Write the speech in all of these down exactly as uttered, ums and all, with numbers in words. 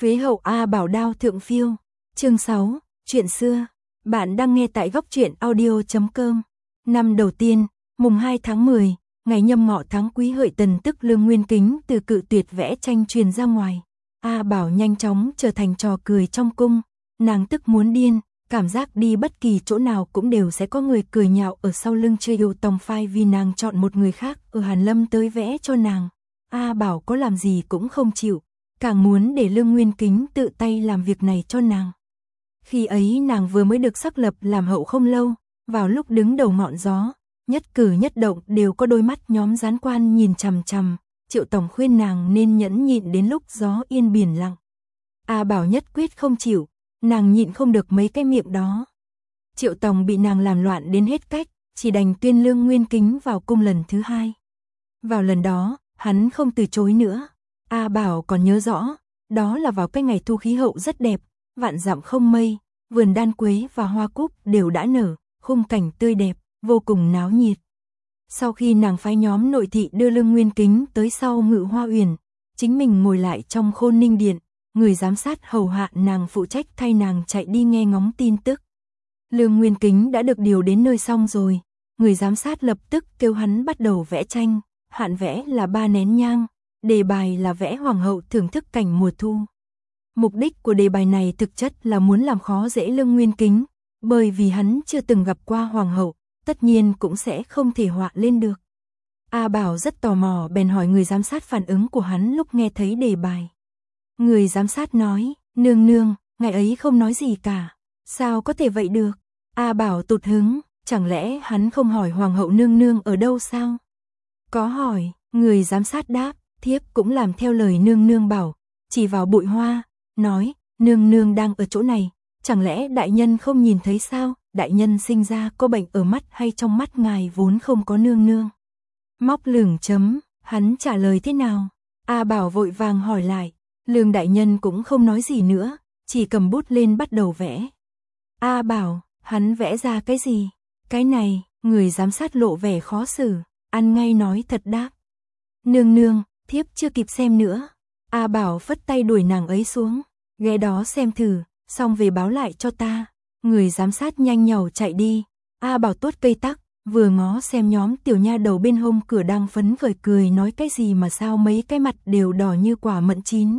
Phế hậu A Bảo đao thượng phiêu. Chương sáu, chuyện xưa. Bạn đang nghe tại góc truyện audio chấm com. Năm đầu tiên, mùng hai tháng mười, ngày nhâm ngọ tháng Quý Hợi Tần, tức Lương Nguyên Kính từ cự tuyệt vẽ tranh truyền ra ngoài. A Bảo nhanh chóng trở thành trò cười trong cung, nàng tức muốn điên, cảm giác đi bất kỳ chỗ nào cũng đều sẽ có người cười nhạo ở sau lưng chơi yêu tòng phai vì nàng chọn một người khác ở Hàn Lâm tới vẽ cho nàng. A Bảo có làm gì cũng không chịu, càng muốn để Lương Nguyên Kính tự tay làm việc này cho nàng. Khi ấy nàng vừa mới được xác lập làm hậu không lâu, vào lúc đứng đầu ngọn gió, nhất cử nhất động đều có đôi mắt nhóm gián quan nhìn chằm chằm. Triệu tổng khuyên nàng nên nhẫn nhịn đến lúc gió yên biển lặng. A Bảo nhất quyết không chịu, nàng nhịn không được mấy cái miệng đó. Triệu tổng bị nàng làm loạn đến hết cách, chỉ đành tuyên Lương Nguyên Kính vào cung lần thứ hai. Vào lần đó, hắn không từ chối nữa. A Bảo còn nhớ rõ, đó là vào cái ngày thu khí hậu rất đẹp, vạn dặm không mây, vườn đan quế và hoa cúc đều đã nở, khung cảnh tươi đẹp, vô cùng náo nhiệt. Sau khi nàng phái nhóm nội thị đưa Lương Nguyên Kính tới sau Ngự Hoa Uyển, chính mình ngồi lại trong Khôn Ninh Điện, người giám sát hầu hạ nàng phụ trách thay nàng chạy đi nghe ngóng tin tức. Lương Nguyên Kính đã được điều đến nơi xong rồi, người giám sát lập tức kêu hắn bắt đầu vẽ tranh, hạn vẽ là ba nén nhang, đề bài là vẽ hoàng hậu thưởng thức cảnh mùa thu. Mục đích của đề bài này thực chất là muốn làm khó dễ Lương Nguyên Kính, bởi vì hắn chưa từng gặp qua hoàng hậu, tất nhiên cũng sẽ không thể họa lên được. A Bảo rất tò mò bèn hỏi người giám sát phản ứng của hắn lúc nghe thấy đề bài. Người giám sát nói, nương nương, ngày ấy không nói gì cả, sao có thể vậy được? A Bảo tụt hứng, chẳng lẽ hắn không hỏi hoàng hậu nương nương ở đâu sao? Có hỏi, người giám sát đáp, thiếp cũng làm theo lời nương nương bảo, chỉ vào bụi hoa, nói, nương nương đang ở chỗ này, chẳng lẽ đại nhân không nhìn thấy sao? Đại nhân sinh ra có bệnh ở mắt hay trong mắt ngài vốn không có nương nương? Móc lửng chấm, hắn trả lời thế nào? A Bảo vội vàng hỏi lại, Lương đại nhân cũng không nói gì nữa, chỉ cầm bút lên bắt đầu vẽ. A Bảo, hắn vẽ ra cái gì? Cái này, người giám sát lộ vẻ khó xử, ăn ngay nói thật đáp. Nương nương, thiếp chưa kịp xem nữa. A Bảo phất tay đuổi nàng ấy xuống, ghé đó xem thử, xong về báo lại cho ta. Người giám sát nhanh nhảu chạy đi. A Bảo tuốt cây tắc, vừa ngó xem nhóm tiểu nha đầu bên hông cửa đang phấn khởi cười nói cái gì mà sao mấy cái mặt đều đỏ như quả mận chín.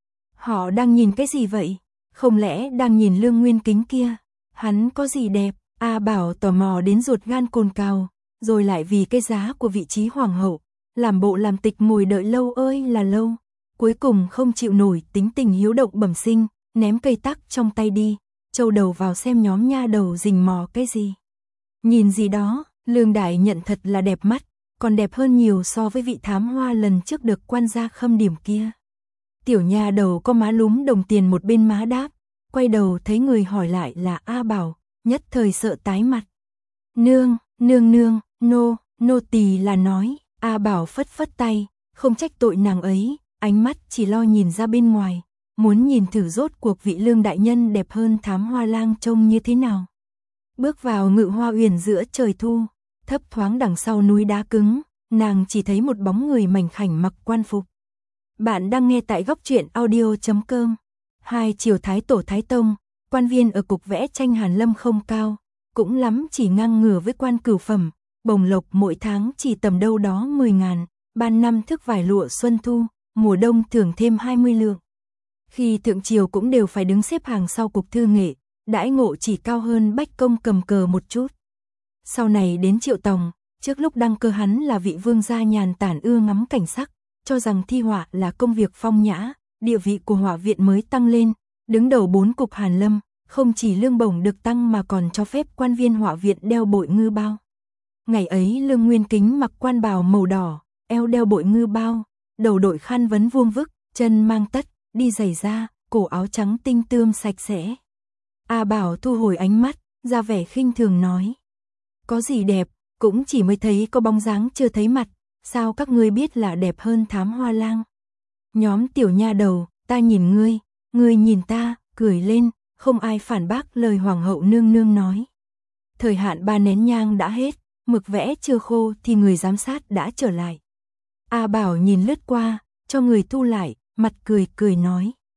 Họ đang nhìn cái gì vậy? Không lẽ đang nhìn Lương Nguyên Kính kia? Hắn có gì đẹp? A Bảo tò mò đến ruột gan cồn cào, rồi lại vì cái giá của vị trí hoàng hậu, làm bộ làm tịch ngồi đợi lâu ơi là lâu. Cuối cùng không chịu nổi tính tình hiếu động bẩm sinh, ném cây tắc trong tay đi, châu đầu vào xem nhóm nha đầu rình mò cái gì. Nhìn gì đó, Lương Đại nhận thật là đẹp mắt, còn đẹp hơn nhiều so với vị thám hoa lần trước được quan gia khâm điểm kia. Tiểu nha đầu có má lúm đồng tiền một bên má đáp, quay đầu thấy người hỏi lại là A Bảo, nhất thời sợ tái mặt. Nương, nương nương, nô, nô tỳ là nói. A Bảo phất phất tay, không trách tội nàng ấy, ánh mắt chỉ lo nhìn ra bên ngoài, muốn nhìn thử rốt cuộc vị Lương đại nhân đẹp hơn thám hoa lang trông như thế nào. Bước vào Ngự Hoa Uyển giữa trời thu, thấp thoáng đằng sau núi đá cứng, nàng chỉ thấy một bóng người mảnh khảnh mặc quan phục. Bạn đang nghe tại góc truyện audio chấm com. Hai triều thái tổ thái tông, quan viên ở cục vẽ tranh Hàn Lâm không cao, cũng lắm chỉ ngang ngửa với quan cửu phẩm, bồng lộc mỗi tháng chỉ tầm đâu đó mười ngàn, ban năm thức vải lụa xuân thu, mùa đông thưởng thêm hai mươi lượng. Khi thượng triều cũng đều phải đứng xếp hàng sau cục thư nghệ, đãi ngộ chỉ cao hơn bách công cầm cờ một chút. Sau này đến Triệu Tòng, trước lúc đăng cơ hắn là vị vương gia nhàn tản ưa ngắm cảnh sắc, cho rằng thi họa là công việc phong nhã, địa vị của họa viện mới tăng lên, đứng đầu bốn cục Hàn Lâm, không chỉ lương bổng được tăng mà còn cho phép quan viên họa viện đeo bội ngư bao. Ngày ấy Lương Nguyên Kính mặc quan bào màu đỏ, eo đeo bội ngư bao, đầu đội khăn vấn vuông vức, chân mang tất, đi giày da, cổ áo trắng tinh tươm sạch sẽ. A Bảo thu hồi ánh mắt, ra vẻ khinh thường nói. Có gì đẹp, cũng chỉ mới thấy có bóng dáng chưa thấy mặt, sao các ngươi biết là đẹp hơn thám hoa lang? Nhóm tiểu nha đầu, ta nhìn ngươi, ngươi nhìn ta, cười lên, không ai phản bác lời hoàng hậu nương nương nói. Thời hạn ba nén nhang đã hết, mực vẽ chưa khô thì người giám sát đã trở lại. A Bảo nhìn lướt qua, cho người thu lại, mặt cười cười nói.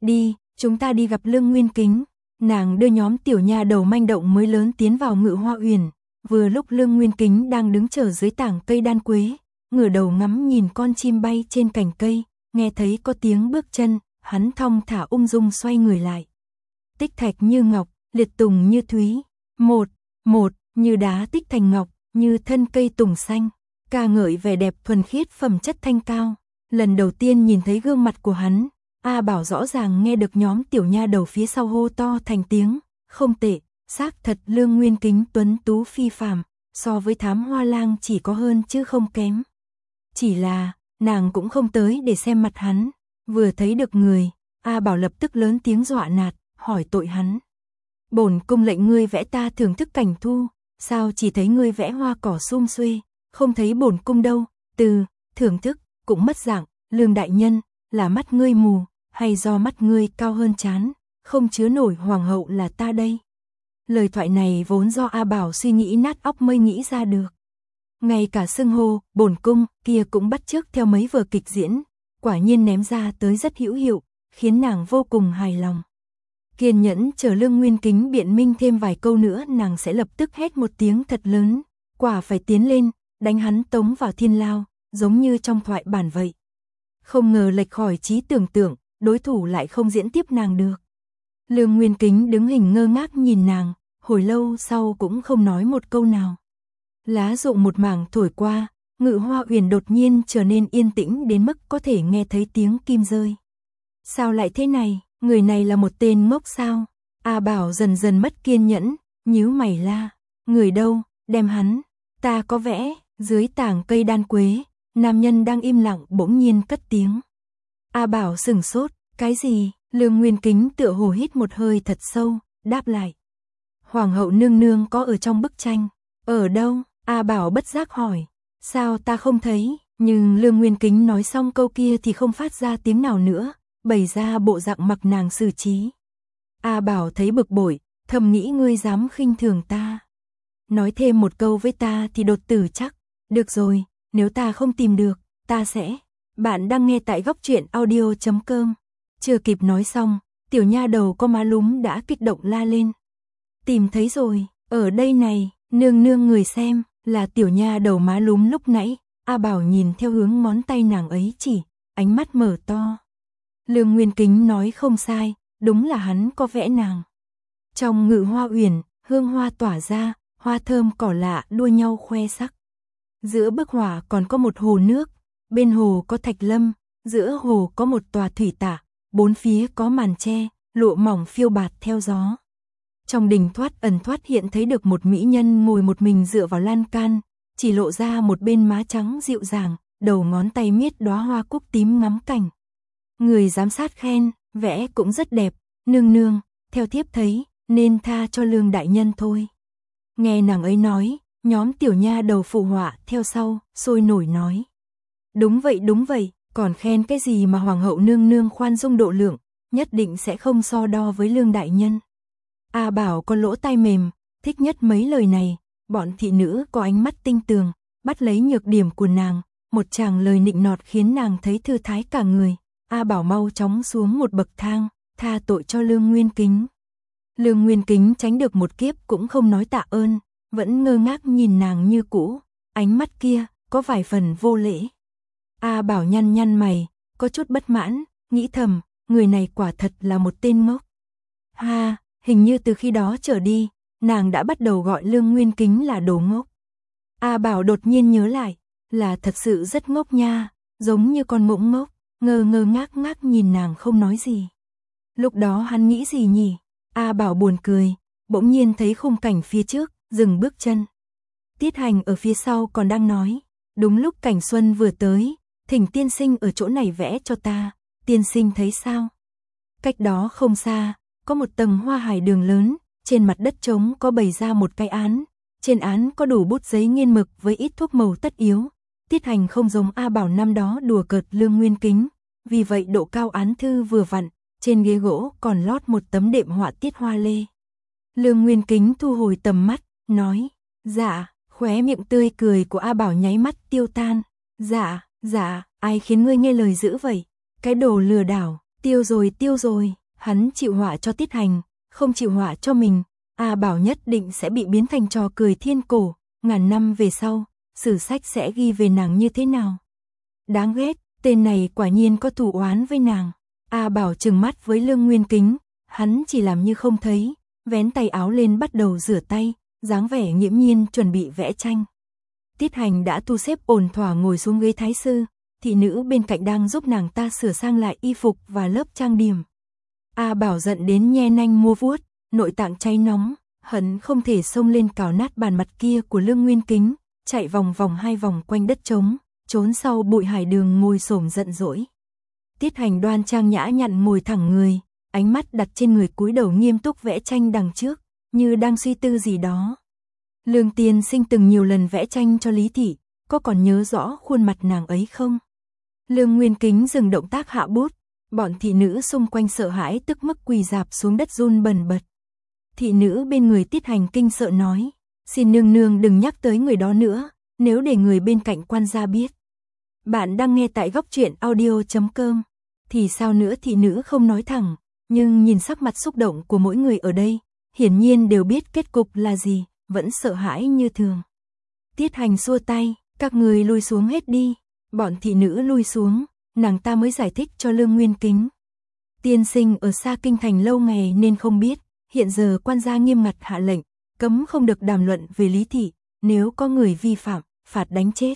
đi, chúng ta đi gặp Lương Nguyên Kính. Nàng đưa nhóm tiểu nha đầu manh động mới lớn tiến vào Ngự Hoa Uyển, vừa lúc Lương Nguyên Kính đang đứng chờ dưới tảng cây đan quế, ngửa đầu ngắm nhìn con chim bay trên cành cây, nghe thấy có tiếng bước chân, hắn thong thả ung dung xoay người lại. Tích thạch như ngọc, liệt tùng như thúy, một, một, như đá tích thành ngọc, như thân cây tùng xanh, ca ngợi vẻ đẹp thuần khiết phẩm chất thanh cao. Lần đầu tiên nhìn thấy gương mặt của hắn, A Bảo rõ ràng nghe được nhóm tiểu nha đầu phía sau hô to thành tiếng, không tệ, xác thật Lương Nguyên Kính tuấn tú phi phàm, so với Thám Hoa Lang chỉ có hơn chứ không kém. Chỉ là, nàng cũng không tới để xem mặt hắn, vừa thấy được người, A Bảo lập tức lớn tiếng dọa nạt, hỏi tội hắn. Bổn cung lệnh ngươi vẽ ta thưởng thức cảnh thu, sao chỉ thấy ngươi vẽ hoa cỏ sum xuê, không thấy bổn cung đâu, từ, thưởng thức, cũng mất dạng, Lương đại nhân, là mắt ngươi mù, hay do mắt ngươi cao hơn trán, không chứa nổi hoàng hậu là ta đây. Lời thoại này vốn do A Bảo suy nghĩ nát óc mới nghĩ ra được. Ngay cả xưng hô, bổn cung, kia cũng bắt chước theo mấy vở kịch diễn, quả nhiên ném ra tới rất hữu hiệu, khiến nàng vô cùng hài lòng. Kiên nhẫn chờ Lương Nguyên Kính biện minh thêm vài câu nữa nàng sẽ lập tức hét một tiếng thật lớn, quả phải tiến lên, đánh hắn tống vào thiên lao, giống như trong thoại bản vậy. Không ngờ lệch khỏi trí tưởng tượng, đối thủ lại không diễn tiếp nàng được. Lương Nguyên Kính đứng hình ngơ ngác nhìn nàng, hồi lâu sau cũng không nói một câu nào. Lá rụng một mảng thổi qua, Ngự Hoa Uyển đột nhiên trở nên yên tĩnh đến mức có thể nghe thấy tiếng kim rơi. Sao lại thế này, người này là một tên ngốc sao? A Bảo dần dần mất kiên nhẫn, nhíu mày la, người đâu, đem hắn, ta có vẽ, dưới tảng cây đan quế, nam nhân đang im lặng bỗng nhiên cất tiếng. A Bảo sừng sốt, cái gì? Lương Nguyên Kính tựa hồ hít một hơi thật sâu, đáp lại. Hoàng hậu nương nương có ở trong bức tranh, ở đâu? A Bảo bất giác hỏi, sao ta không thấy? Nhưng Lương Nguyên Kính nói xong câu kia thì không phát ra tiếng nào nữa, bày ra bộ dạng mặc nàng xử trí. A Bảo thấy bực bội, thầm nghĩ ngươi dám khinh thường ta. Nói thêm một câu với ta thì đột tử chắc. Được rồi, nếu ta không tìm được, ta sẽ. Bạn đang nghe tại góc truyện audio chấm com. Chưa kịp nói xong, tiểu nha đầu có má lúm đã kích động la lên. Tìm thấy rồi, ở đây này, nương nương người xem, là tiểu nha đầu má lúm lúc nãy. A Bảo nhìn theo hướng ngón tay nàng ấy chỉ, ánh mắt mở to. Lương Nguyên Kính nói không sai, đúng là hắn có vẽ nàng. Trong Ngự Hoa Uyển, hương hoa tỏa ra, hoa thơm cỏ lạ đua nhau khoe sắc. Giữa bức họa còn có một hồ nước, bên hồ có thạch lâm, giữa hồ có một tòa thủy tạ, bốn phía có màn tre, lụa mỏng phiêu bạt theo gió. Trong đình thoát ẩn thoát hiện thấy được một mỹ nhân ngồi một mình dựa vào lan can, chỉ lộ ra một bên má trắng dịu dàng, đầu ngón tay miết đóa hoa cúc tím ngắm cảnh. Người giám sát khen, vẽ cũng rất đẹp, nương nương, theo thiếp thấy, nên tha cho Lương đại nhân thôi. Nghe nàng ấy nói, nhóm tiểu nha đầu phụ họa theo sau, sôi nổi nói. Đúng vậy đúng vậy, còn khen cái gì mà hoàng hậu nương nương khoan dung độ lượng, nhất định sẽ không so đo với Lương đại nhân. A Bảo có lỗ tai mềm, thích nhất mấy lời này, bọn thị nữ có ánh mắt tinh tường, bắt lấy nhược điểm của nàng, một tràng lời nịnh nọt khiến nàng thấy thư thái cả người. A Bảo mau chóng xuống một bậc thang, tha tội cho Lương Nguyên Kính. Lương Nguyên Kính tránh được một kiếp cũng không nói tạ ơn, vẫn ngơ ngác nhìn nàng như cũ, ánh mắt kia có vài phần vô lễ. A Bảo nhăn nhăn mày, có chút bất mãn, nghĩ thầm, người này quả thật là một tên ngốc. Ha, hình như từ khi đó trở đi, nàng đã bắt đầu gọi Lương Nguyên Kính là đồ ngốc. A Bảo đột nhiên nhớ lại, là thật sự rất ngốc nha, giống như con ngỗng ngốc, ngơ ngơ ngác ngác nhìn nàng không nói gì. Lúc đó hắn nghĩ gì nhỉ? A Bảo buồn cười, bỗng nhiên thấy khung cảnh phía trước, dừng bước chân. Tiết Hành ở phía sau còn đang nói, đúng lúc Cảnh Xuân vừa tới, thỉnh tiên sinh ở chỗ này vẽ cho ta, tiên sinh thấy sao? Cách đó không xa, có một tầng hoa hải đường lớn, trên mặt đất trống có bày ra một cái án, trên án có đủ bút giấy nghiên mực với ít thuốc màu tất yếu. Tiết Hành không giống A Bảo năm đó đùa cợt Lương Nguyên Kính, vì vậy độ cao án thư vừa vặn, trên ghế gỗ còn lót một tấm đệm họa tiết hoa lê. Lương Nguyên Kính thu hồi tầm mắt, nói, dạ, khóe miệng tươi cười của A Bảo nháy mắt tiêu tan, dạ, dạ, ai khiến ngươi nghe lời dữ vậy, cái đồ lừa đảo, Tiêu rồi tiêu rồi, hắn chịu họa cho Tiết Hành, không chịu họa cho mình, A Bảo nhất định sẽ bị biến thành trò cười thiên cổ, ngàn năm về sau, sử sách sẽ ghi về nàng như thế nào. Đáng ghét, tên này quả nhiên có thù oán với nàng. A Bảo trừng mắt với Lương Nguyên Kính, hắn chỉ làm như không thấy, vén tay áo lên bắt đầu rửa tay, dáng vẻ nghiễm nhiên chuẩn bị vẽ tranh. Tiết Hành đã thu xếp ổn thỏa ngồi xuống ghế thái sư, thị nữ bên cạnh đang giúp nàng ta sửa sang lại y phục và lớp trang điểm. A Bảo giận đến nhe nanh mua vuốt, nội tạng cháy nóng, hận không thể xông lên cào nát bàn mặt kia của Lương Nguyên Kính, chạy vòng vòng hai vòng quanh đất trống, trốn sau bụi hải đường ngồi xổm giận dỗi. Tiết Hành đoan trang nhã nhặn ngồi thẳng người, ánh mắt đặt trên người cúi đầu nghiêm túc vẽ tranh đằng trước, như đang suy tư gì đó. Lương tiên sinh từng nhiều lần vẽ tranh cho Lý thị, có còn nhớ rõ khuôn mặt nàng ấy không? Lương Nguyên Kính dừng động tác hạ bút, bọn thị nữ xung quanh sợ hãi tức mức quỳ rạp xuống đất run bần bật. Thị nữ bên người Tiết Hành kinh sợ nói, xin nương nương đừng nhắc tới người đó nữa, nếu để người bên cạnh quan gia biết. Bạn đang nghe tại góc truyện audio chấm com, thì sao nữa thị nữ không nói thẳng, nhưng nhìn sắc mặt xúc động của mỗi người ở đây, hiển nhiên đều biết kết cục là gì, vẫn sợ hãi như thường. Tiết Hành xua tay, các người lui xuống hết đi, bọn thị nữ lui xuống, nàng ta mới giải thích cho Lương Nguyên Kính. Tiên sinh ở xa kinh thành lâu ngày nên không biết, hiện giờ quan gia nghiêm ngặt hạ lệnh, cấm không được đàm luận về Lý thị, nếu có người vi phạm, phạt đánh chết.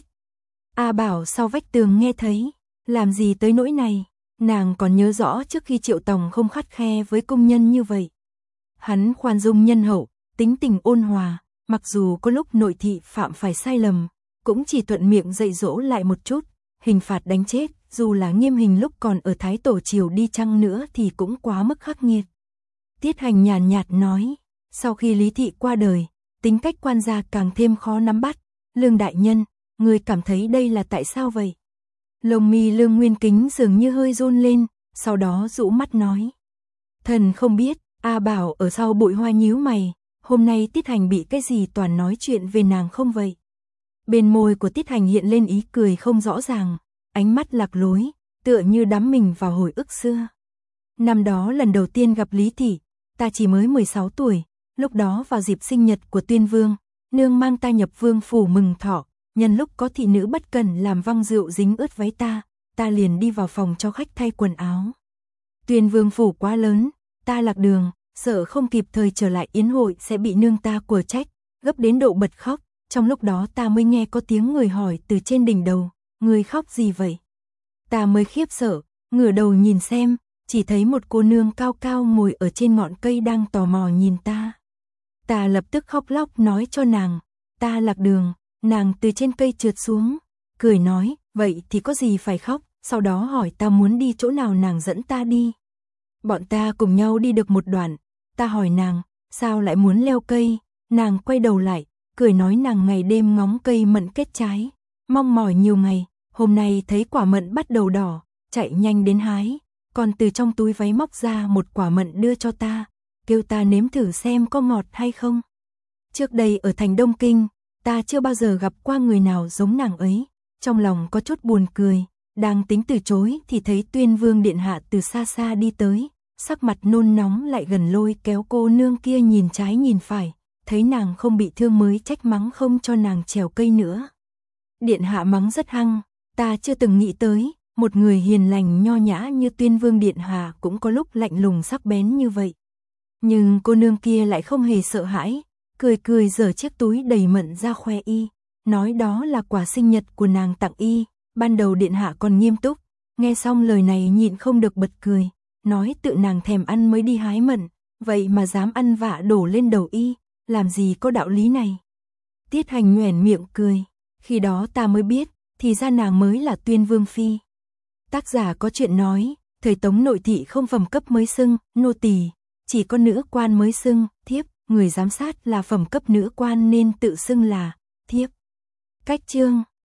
A Bảo sau vách tường nghe thấy, làm gì tới nỗi này, nàng còn nhớ rõ trước khi Triệu Tòng không khắt khe với công nhân như vậy. Hắn khoan dung nhân hậu, tính tình ôn hòa, mặc dù có lúc nội thị phạm phải sai lầm, cũng chỉ thuận miệng dạy dỗ lại một chút, hình phạt đánh chết, dù là nghiêm hình lúc còn ở Thái Tổ triều đi chăng nữa thì cũng quá mức khắc nghiệt. Tiết Hành nhàn nhạt nói, sau khi Lý thị qua đời, tính cách quan gia càng thêm khó nắm bắt. Lương đại nhân, người cảm thấy đây là tại sao vậy? Lông mi Lương Nguyên Kính dường như hơi run lên, sau đó rũ mắt nói. Thần không biết. A Bảo ở sau bụi hoa nhíu mày, hôm nay Tiết Hành bị cái gì toàn nói chuyện về nàng không vậy? Bên môi của Tiết Hành hiện lên ý cười không rõ ràng, ánh mắt lạc lối, tựa như đắm mình vào hồi ức xưa. Năm đó lần đầu tiên gặp Lý thị, ta chỉ mới mười sáu tuổi, lúc đó vào dịp sinh nhật của Tuyên Vương, nương mang ta nhập vương phủ mừng thọ, nhân lúc có thị nữ bất cẩn làm văng rượu dính ướt váy ta, ta liền đi vào phòng cho khách thay quần áo. Tuyên Vương phủ quá lớn, ta lạc đường, sợ không kịp thời trở lại yến hội sẽ bị nương ta của trách, gấp đến độ bật khóc, trong lúc đó ta mới nghe có tiếng người hỏi từ trên đỉnh đầu, người khóc gì vậy? Ta mới khiếp sợ, ngửa đầu nhìn xem, chỉ thấy một cô nương cao cao ngồi ở trên ngọn cây đang tò mò nhìn ta. Ta lập tức khóc lóc nói cho nàng, ta lạc đường, nàng từ trên cây trượt xuống, cười nói, vậy thì có gì phải khóc, sau đó hỏi ta muốn đi chỗ nào nàng dẫn ta đi. Bọn ta cùng nhau đi được một đoạn, ta hỏi nàng, sao lại muốn leo cây, nàng quay đầu lại, cười nói nàng ngày đêm ngóng cây mận kết trái, mong mỏi nhiều ngày, hôm nay thấy quả mận bắt đầu đỏ, chạy nhanh đến hái, còn từ trong túi váy móc ra một quả mận đưa cho ta, kêu ta nếm thử xem có ngọt hay không. Trước đây ở thành Đông Kinh, ta chưa bao giờ gặp qua người nào giống nàng ấy, trong lòng có chút buồn cười, đang tính từ chối thì thấy Tuyên Vương điện hạ từ xa xa đi tới, sắc mặt nôn nóng lại gần lôi kéo cô nương kia nhìn trái nhìn phải, thấy nàng không bị thương mới trách mắng không cho nàng trèo cây nữa. Điện hạ mắng rất hăng, ta chưa từng nghĩ tới, một người hiền lành nho nhã như Tuyên Vương điện hạ cũng có lúc lạnh lùng sắc bén như vậy. Nhưng cô nương kia lại không hề sợ hãi, cười cười giở chiếc túi đầy mận ra khoe y, nói đó là quà sinh nhật của nàng tặng y. Ban đầu điện hạ còn nghiêm túc, nghe xong lời này nhịn không được bật cười, nói tự nàng thèm ăn mới đi hái mận, vậy mà dám ăn vạ đổ lên đầu y, làm gì có đạo lý này. Tiết Hành nhoẻn miệng cười, khi đó ta mới biết, thì ra nàng mới là Tuyên Vương phi. Tác giả có chuyện nói, thời Tống nội thị không phẩm cấp mới xưng nô tỳ, chỉ có nữ quan mới xưng thiếp, người giám sát là phẩm cấp nữ quan nên tự xưng là thiếp. Cách chương